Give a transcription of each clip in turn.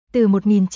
Từ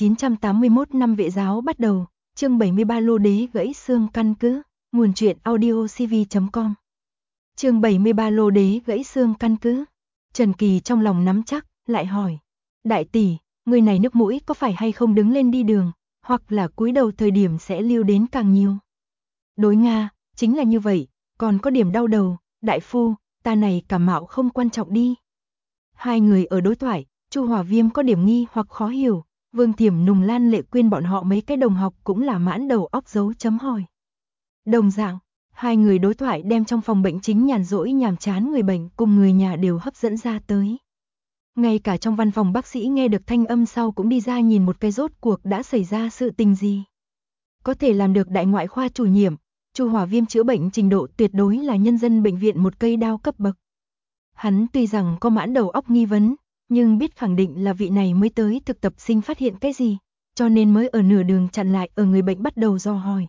1981 năm Vệ giáo bắt đầu, chương 73 Lô đế gãy xương căn cứ, nguồn truyện audiocv.com. Chương 73 Lô đế gãy xương căn cứ. Trần Kỳ trong lòng nắm chắc, lại hỏi: "Đại tỷ, người này nước mũi có phải hay không đứng lên đi đường, hoặc là cúi đầu thời điểm sẽ lưu đến càng nhiều?" "Đối Nga, chính là như vậy, còn có điểm đau đầu, đại phu, ta này cảm mạo không quan trọng đi." Hai người ở đối thoại, Chu Hỏa Viêm có điểm nghi hoặc khó hiểu, Vương Thiểm Nùng, Lan Lệ Quyên bọn họ mấy cái đồng học cũng là mãn đầu óc dấu chấm hỏi. Đồng dạng, hai người đối thoại đem trong phòng bệnh chính nhàn rỗi nhàm chán người bệnh cùng người nhà đều hấp dẫn ra tới. Ngay cả trong văn phòng bác sĩ nghe được thanh âm sau cũng đi ra nhìn một cái rốt cuộc đã xảy ra sự tình gì. Có thể làm được đại ngoại khoa chủ nhiệm, Chu Hỏa Viêm chữa bệnh trình độ tuyệt đối là nhân dân bệnh viện một cây đao cấp bậc. Hắn tuy rằng có mãn đầu óc nghi vấn, nhưng biết khẳng định là vị này mới tới thực tập sinh phát hiện cái gì, cho nên mới ở nửa đường chặn lại ở người bệnh bắt đầu dò hỏi.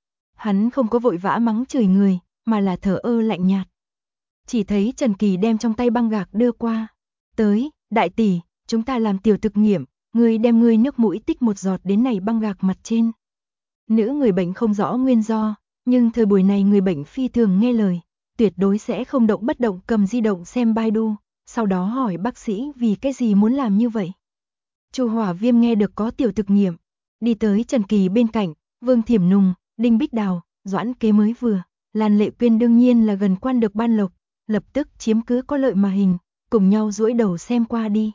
Hắn không có vội vã mắng chửi người, mà là thờ ơ lạnh nhạt. Chỉ thấy Trần Kỳ đem trong tay băng gạc đưa qua. "Tới, đại tỷ, chúng ta làm tiểu thực nghiệm, ngươi đem ngươi nước mũi tích một giọt đến này băng gạc mặt trên." Nữ người bệnh không rõ nguyên do, nhưng thời buổi này người bệnh phi thường nghe lời, tuyệt đối sẽ không động bất động cầm di động xem Baidu, sau đó hỏi bác sĩ vì cái gì muốn làm như vậy. Chu Hỏa Viêm nghe được có tiểu thực nghiệm, đi tới Trần Kỳ bên cạnh, Vương Thiểm Nùng, Đinh Bích Đào, Doãn Kế mới vừa, Lan Lệ Quyên đương nhiên là gần quan được ban lộc, lập tức chiếm cứ có lợi mà hình, cùng nhau duỗi đầu xem qua đi.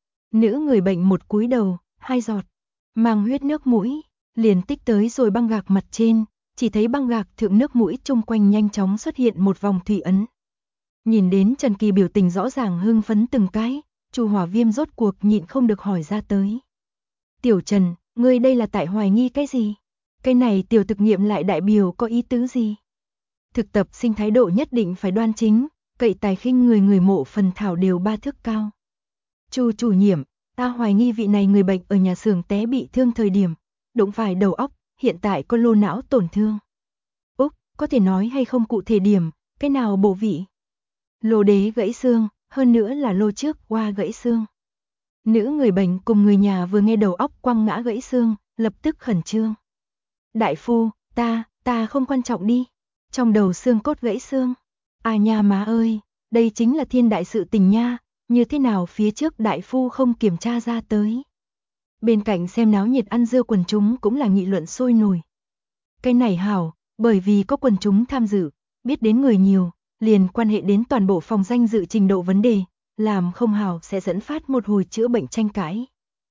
Nữ người bệnh một cúi đầu, 2 giọt, mang huyết nước mũi, liền tích tới rồi băng gạc mặt trên, chỉ thấy băng gạc thượng nước mũi chung quanh nhanh chóng xuất hiện một vòng thủy ấn. Nhìn đến Trần Kỳ biểu tình rõ ràng hưng phấn từng cái, Chu Hỏa Viêm rốt cuộc nhịn không được hỏi ra tới. "Tiểu Trần, ngươi đây là tại hoài nghi cái gì? Cái này tiểu thực nghiệm lại đại biểu có ý tứ gì?" Thực tập sinh thái độ nhất định phải đoan chính, cậy tài khinh người, người mộ phần thảo đều 3 thước cao. "Chu chủ nhiệm, ta hoài nghi vị này người bệnh ở nhà xưởng té bị thương thời điểm, đụng phải đầu óc, hiện tại có lô não tổn thương." "Úc, có thể nói hay không cụ thể điểm, cái nào bộ vị?" "Lô đế gãy xương, hơn nữa là lô trước qua gãy xương." Nữ người bệnh cùng người nhà vừa nghe đầu óc quăng ngã gãy xương, lập tức khẩn trương. "Đại phu, ta không quan trọng đi. Trong đầu xương cốt gãy xương. À nha má ơi, đây chính là thiên đại sự tình nha, như thế nào phía trước đại phu không kiểm tra ra tới." Bên cạnh xem náo nhiệt ăn dưa quần chúng cũng là nghị luận sôi nổi. Cái này hảo, bởi vì có quần chúng tham dự, biết đến người nhiều, liền quan hệ đến toàn bộ phòng danh dự trình độ vấn đề, làm không hảo sẽ dẫn phát một hồi chữa bệnh tranh cãi.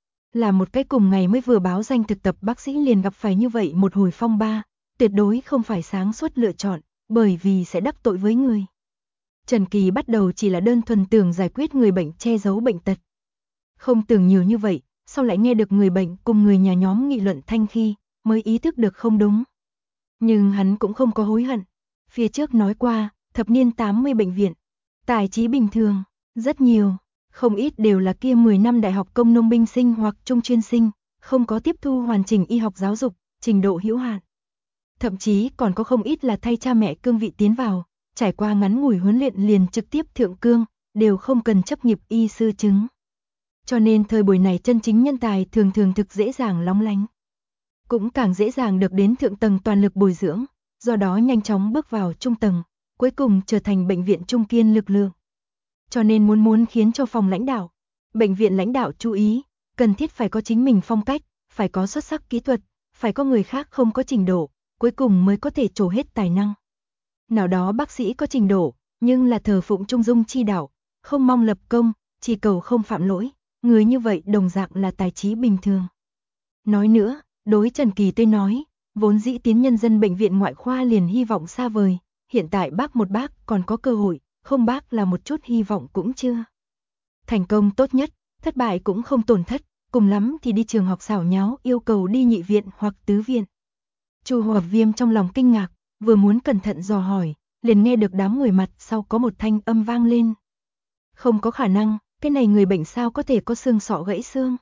Là một cái cùng ngày mới vừa báo danh thực tập bác sĩ liền gặp phải như vậy một hồi phong ba, tuyệt đối không phải sáng suốt lựa chọn, bởi vì sẽ đắc tội với người. Trần Kỳ bắt đầu chỉ là đơn thuần tưởng giải quyết người bệnh che giấu bệnh tật. Không tưởng nhiều như vậy, sau lại nghe được người bệnh cùng người nhà nhóm nghị luận thanh khi, mới ý thức được không đúng. Nhưng hắn cũng không có hối hận. Phía trước nói qua, thập niên 80 bệnh viện, tài trí bình thường, rất nhiều, không ít đều là kia 10 năm đại học công nông binh sinh hoặc trung chuyên sinh, không có tiếp thu hoàn chỉnh y học giáo dục, trình độ hữu hạn. Thậm chí còn có không ít là thay cha mẹ cương vị tiến vào, trải qua ngắn ngủi huấn luyện liền trực tiếp thượng cương, đều không cần chấp nghiệp y sư chứng. Cho nên thời buổi này chân chính nhân tài thường thường thực dễ dàng lóng lánh, cũng càng dễ dàng được đến thượng tầng toàn lực bồi dưỡng, do đó nhanh chóng bước vào trung tầng, cuối cùng trở thành bệnh viện trung kiên lực lượng. Cho nên muốn khiến cho phòng lãnh đạo, bệnh viện lãnh đạo chú ý, cần thiết phải có chính mình phong cách, phải có xuất sắc kỹ thuật, phải có người khác không có trình độ, cuối cùng mới có thể trổ hết tài năng. Nào đó bác sĩ có trình độ, nhưng là thờ phụng trung dung chi đạo, không mong lập công, chỉ cầu không phạm lỗi, người như vậy đồng dạng là tài trí bình thường. Nói nữa, đối Trần Kỳ tôi nói, vốn dĩ tiến nhân dân bệnh viện ngoại khoa liền hy vọng xa vời, hiện tại bác một bác còn có cơ hội, không bác là một chút hy vọng cũng chưa. Thành công tốt nhất, thất bại cũng không tổn thất, cùng lắm thì đi trường học xảo nháo yêu cầu đi nhị viện hoặc tứ viện. Chu Hỏa Viêm trong lòng kinh ngạc, vừa muốn cẩn thận dò hỏi, liền nghe được đám người mặt sau có một thanh âm vang lên. "Không có khả năng, cái này người bệnh sao có thể có xương sọ gãy xương?"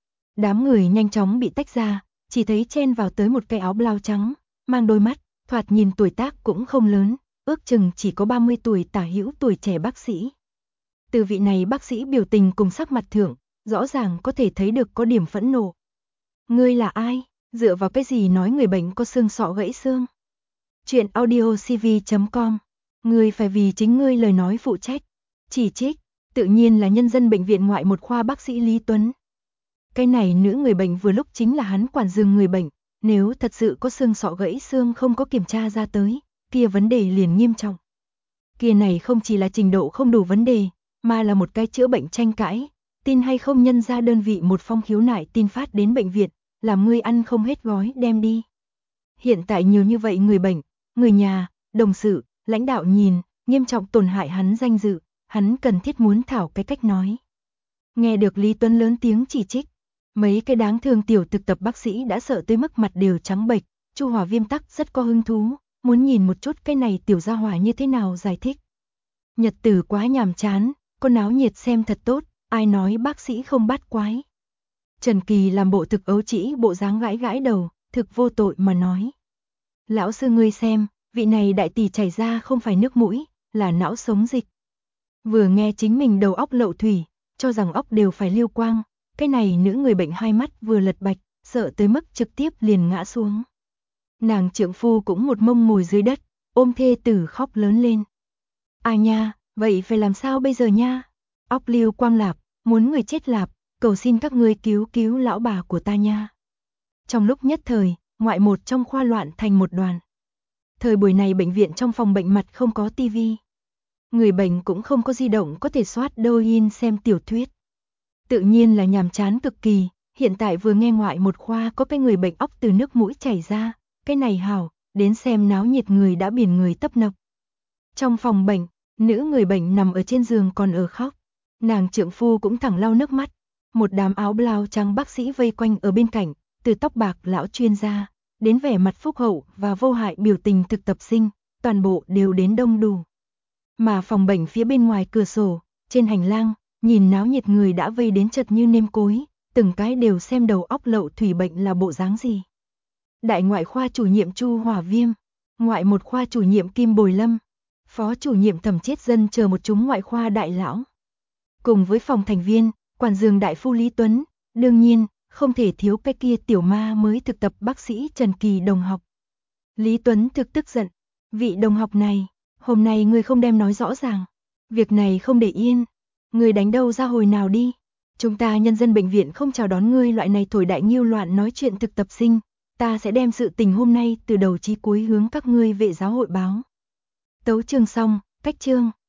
Đám người nhanh chóng bị tách ra, chỉ thấy chen vào tới một cái áo blau trắng, mang đôi mắt, thoạt nhìn tuổi tác cũng không lớn, ước chừng chỉ có 30 tuổi tả hữu tuổi trẻ bác sĩ. Từ vị này bác sĩ biểu tình cùng sắc mặt thượng, rõ ràng có thể thấy được có điểm phẫn nộ. Ngươi là ai? Dựa vào cái gì nói người bệnh có xương sọ gãy xương? Chuyện audiocv.com. Ngươi phải vì chính ngươi lời nói phụ trách. Chỉ trích, tự nhiên là nhân dân bệnh viện ngoại 1 khoa bác sĩ Lý Tuấn. Cái này nữ người bệnh vừa lúc chính là hắn quản giường người bệnh, nếu thật sự có xương sọ gãy xương không có kiểm tra ra tới, kia vấn đề liền nghiêm trọng. Kia này không chỉ là trình độ không đủ vấn đề, mà là một cái chữa bệnh tranh cãi, tin hay không nhân ra đơn vị một phong khiếu nại tin phát đến bệnh viện, làm ngươi ăn không hết gói đem đi. Hiện tại nhiều như vậy người bệnh, người nhà, đồng sự, lãnh đạo nhìn, nghiêm trọng tổn hại hắn danh dự, hắn cần thiết muốn thảo cái cách nói. Nghe được Lý Tuấn lớn tiếng chỉ trích, mấy cái đáng thương tiểu thực tập bác sĩ đã sợ tới mức mặt đều trắng bệch, Chu Hòa Viêm tắc rất có hứng thú, muốn nhìn một chút cái này tiểu gia hỏa như thế nào giải thích. Nhật tử quá nhàm chán, có náo nhiệt xem thật tốt, ai nói bác sĩ không bắt quái. Trần Kỳ làm bộ thực ấu trĩ bộ dáng gãi gãi đầu, thực vô tội mà nói. Lão sư ngươi xem, vị này đại tỷ chảy ra không phải nước mũi, là não sống dịch. Vừa nghe chính mình đầu óc lậu thủy, cho rằng óc đều phải lưu quang, cái này nữ người bệnh hai mắt vừa lật bạch, sợ tới mức trực tiếp liền ngã xuống. Nàng trượng phu cũng một mông ngồi dưới đất, ôm thê tử khóc lớn lên. À nha, vậy phải làm sao bây giờ nha? Óc lưu quang lạp, muốn người chết lạp, cầu xin các ngươi cứu cứu lão bà của ta nha. Trong lúc nhất thời, ngoại 1 trong khoa loạn thành một đoàn. Thời buổi này bệnh viện trong phòng bệnh mặt không có tivi. Người bệnh cũng không có di động có thể soát douyin xem tiểu thuyết. Tự nhiên là nhàm chán cực kỳ, hiện tại vừa nghe ngoại 1 khoa có cái người bệnh óc từ nước mũi chảy ra, cái này hảo, đến xem náo nhiệt người đã biển người tấp nập. Trong phòng bệnh, nữ người bệnh nằm ở trên giường còn ở khóc, nàng trượng phu cũng thẳng lau nước mắt, một đám áo blau trắng bác sĩ vây quanh ở bên cạnh, từ tóc bạc lão chuyên gia, đến vẻ mặt phúc hậu và vô hại biểu tình thực tập sinh, toàn bộ đều đến đông đủ. Mà phòng bệnh phía bên ngoài cửa sổ, trên hành lang, nhìn náo nhiệt người đã vây đến chật như nêm cối, từng cái đều xem đầu óc lậu thủy bệnh là bộ dáng gì. Đại ngoại khoa chủ nhiệm Chu Hòa Viêm, ngoại 1 khoa chủ nhiệm Kim Bồi Lâm, phó chủ nhiệm Thẩm Chết Dân chờ một chúng ngoại khoa đại lão. Cùng với phòng thành viên, quản giường đại phu Lý Tuấn, đương nhiên, không thể thiếu cái kia tiểu ma mới thực tập bác sĩ Trần Kỳ đồng học. Lý Tuấn thực tức giận, vị đồng học này, hôm nay ngươi không đem nói rõ ràng, việc này không để yên, ngươi đánh đâu ra hồi nào đi. Chúng ta nhân dân bệnh viện không chào đón ngươi loại này thổi đại nghiêu loạn nói chuyện thực tập sinh, ta sẽ đem sự tình hôm nay từ đầu chí cuối hướng các ngươi vệ giáo hội báo. Tấu chương xong, cách chương.